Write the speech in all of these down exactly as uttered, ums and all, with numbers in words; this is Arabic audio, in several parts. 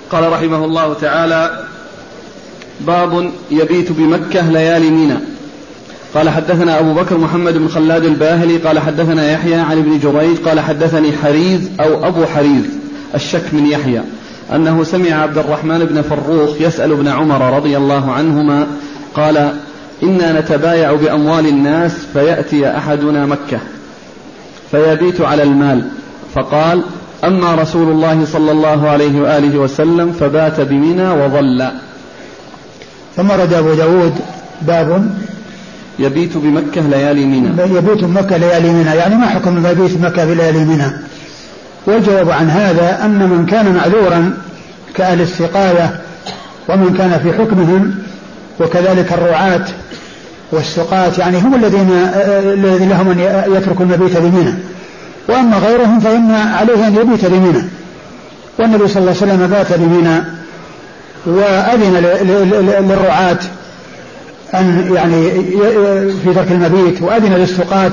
قال رحمه الله تعالى: باب يبيت بمكة ليالي منى. قال حدثنا أبو بكر محمد بن خلاد الباهلي قال حدثنا يحيى عن ابن جريج قال حدثني حريز أو أبو حريز الشك من يحيى أنه سمع عبد الرحمن بن فروخ يسأل ابن عمر رضي الله عنهما قال: إنا نتبايع بأموال الناس فيأتي أحدنا مكة فيبيت على المال، فقال: أما رسول الله صلى الله عليه وآله وسلم فبات بمنى وظل. ثم رد أبو داود باب يبيت بمكة ليالي منى. يبيت بمكة ليالي منى يعني ما حكم المبيت بمكة بليالي منى؟ والجواب عن هذا أن من كان معذورا كأهل السقاية ومن كان في حكمهم وكذلك الرعاة والسقاة يعني هم الذين الذين لهم أن يتركوا المبيت بمنى، وأما غيرهم فإن عليه أن يبيت بمنى. والنبي صلى الله عليه وسلم بات بمنى وأذن للرعاة أن يعني في ترك المبيت، وأذن للسقاة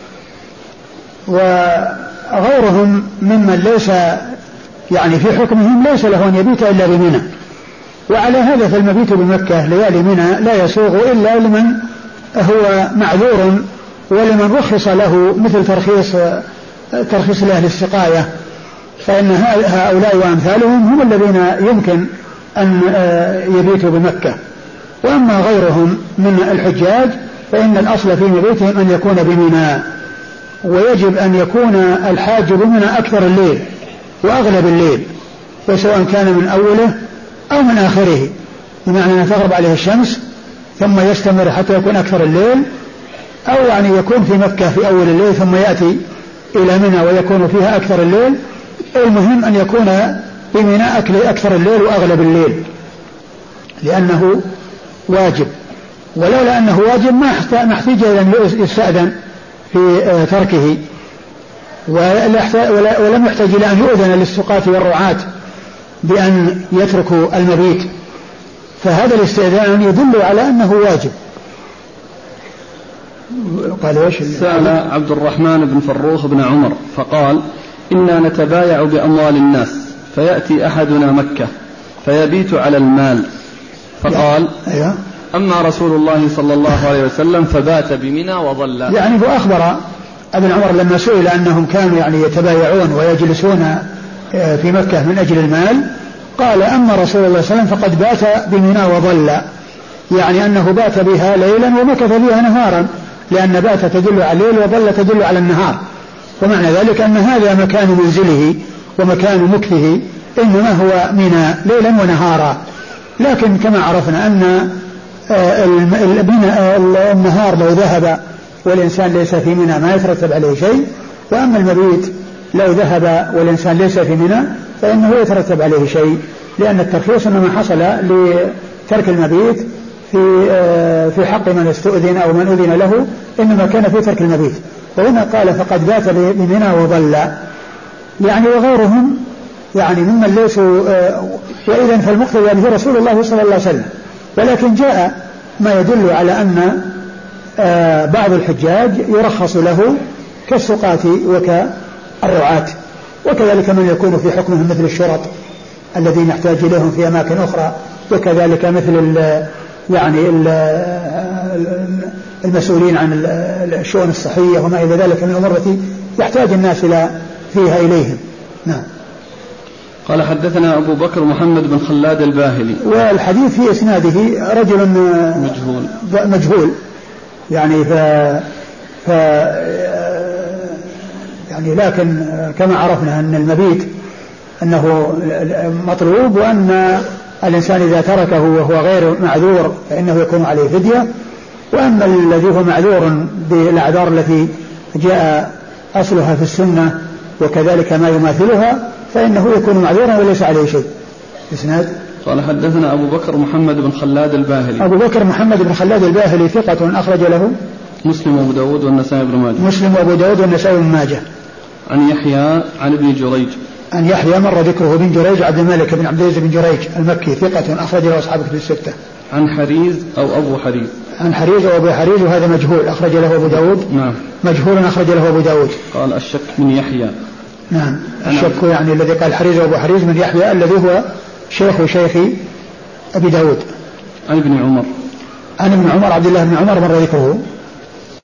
وغيرهم ممن ليس يعني في حكمهم ليس له أن يبيت إلا بمنى. وعلى هذا فالمبيت بمكة ليالي منى لا يسوغ إلا لمن هو معذور ولمن رخص له مثل ترخيص ترخيص لأهل السقاية، فإن هؤلاء وأمثالهم هم الذين يمكن أن يبيتوا بمكة. وأما غيرهم من الحجاج فإن الأصل في مبيتهم أن يكون بمنى، ويجب أن يكون الحاج بمنى أكثر الليل وأغلب الليل، وسواء كان من أوله أو من آخره، بمعنى أن تغرب عليه الشمس ثم يستمر حتى يكون أكثر الليل، أو يعني يكون في مكة في أول الليل ثم يأتي إلى منى ويكون فيها أكثر الليل. المهم أن يكون بمنى أكثر الليل وأغلب الليل لأنه واجب، ولولا أنه واجب ما احتاج إلى أن يستأذن في تركه، ولم يحتاج إلى أن يؤذن للسقاة والرعاة بأن يتركوا المبيت، فهذا الاستئذان يدل على أنه واجب. قال وش سأل عبد الرحمن بن فروخ بن عمر فقال: إنا نتبايع بأموال الناس فيأتي أحدنا مكة فيبيت على المال، فقال: أما رسول الله صلى الله عليه وسلم فبات بمنى وظل. يعني هو أخبر ابن عمر لما سئل أنهم كانوا يعني يتبايعون ويجلسون في مكة من أجل المال، قال: أما رسول الله صلى الله عليه وسلم فقد بات بمنى وظل، يعني أنه بات بها ليلا ومكث بها نهارا، لأن بات تدل على الليل وظل تدل على النهار، ومعنى ذلك أن هذا مكان منزله ومكان مكثه إنما هو منى ليلا ونهارا. لكن كما عرفنا أن النهار لو ذهب والإنسان ليس في منى ما يترتب عليه شيء، وأما المبيت لو ذهب والإنسان ليس في منى فإنه يترتب عليه شيء، لأن الترخيص إنما حصل لترك المبيت في في حق من استؤذن أو من أذن له، إنما كان في ترك المبيت. وهنا قال: فقد بات بمنى وظل، يعني وغيرهم يعني ممن ليسوا، وإذا فالمقتدى به رسول الله صلى الله عليه وسلم. ولكن جاء ما يدل على أن بعض الحجاج يرخص له كالسقاة وكالرعاة، وكذلك من يكون في حكمهم مثل الشرط الذين يحتاج إليهم في أماكن أخرى، وكذلك مثل ال يعني ال المسؤولين عن الشؤون الصحية وما إلى ذلك من الأمور التي يحتاج الناس إلى فيها إليهم. نعم. قال حدثنا أبو بكر محمد بن خلاد الباهلي، والحديث في إسناده رجل مجهول مجهول يعني ف, ف يعني لكن كما عرفنا أن المبيت أنه مطلوب، وأن الإنسان إذا تركه وهو غير معذور فإنه يكون عليه فدية، وأما الذي هو معذور بالأعذار التي جاء أصلها في السنة وكذلك ما يماثلها فإنه يكون معذورا وليس عليه شيء. إسناد. قال حدثنا أبو بكر محمد بن خلاد الباهلي. أبو بكر محمد بن خلاد الباهلي ثقة أخرج له مسلم وأبو داود والنسائي بن ماجه. مسلم وأبو داود والنسائي بن ماجه. عن يحيى عن ابن جريج. عن يحيى مر ذكره بن جريج عبد الملك بن عبد العزيز بن جريج المكي ثقة أخرج له أصحاب كتب الستة. عن حريز أو أبو حريز. عن حريز أو أبو حريز، وهذا مجهول أخرج له أبو داود. نعم. مجهول أخرج له أبو داود. قال الشك من يحيى. نعم. الشك يعني الذي قال حريز أو أبو حريز من يحيى الذي هو شيخ شيخ أبي داود. عن ابن عمر. عن ابن عمر عبد الله بن عمر مر ذكره.